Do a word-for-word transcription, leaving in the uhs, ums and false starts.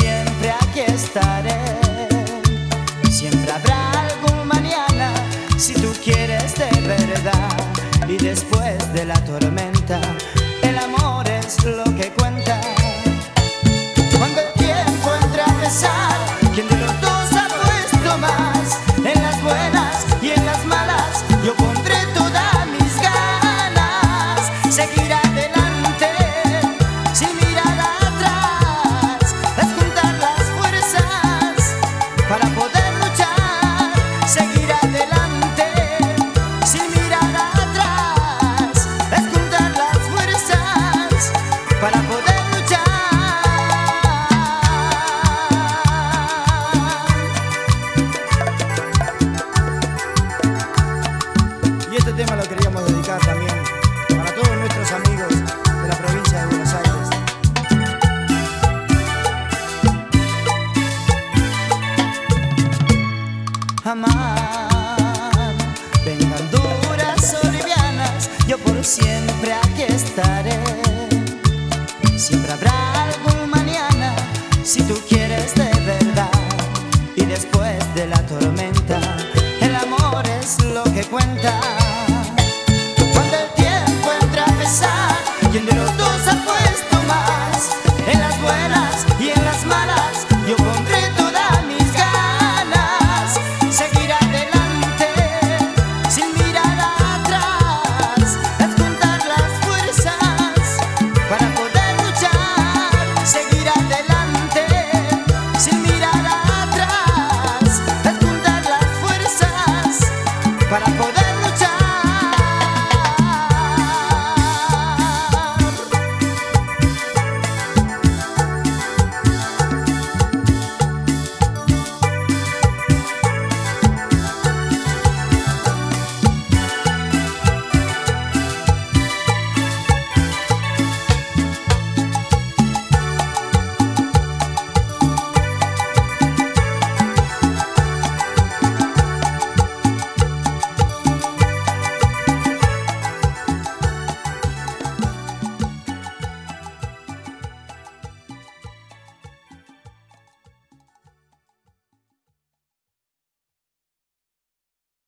siempre aquí estaré. Siempre habrá algún mañana si tú quieres de verdad. Y después de la tormenta, el amor es lo que cuenta. Cuando el tiempo entre a pesar, ¿quién de los dos ha puesto más? En las buenas y en las malas, yo pondré todas mis ganas. Seguir adelante, sin mirar atrás, es juntar las fuerzas para poder luchar. Seguir adelante, sin mirar atrás, es juntar las fuerzas para poder luchar. Y este tema lo queríamos dedicar también para todos nuestros amigos de la provincia de Buenos Aires. Amar, vengan duras o livianas, yo por siempre aquí estaré. Siempre habrá algún mañana si tú quieres de verdad. Y después de la tormenta, el amor es lo que cuenta. Cuando el tiempo entra a pesar, ¿quién de los dos afuera?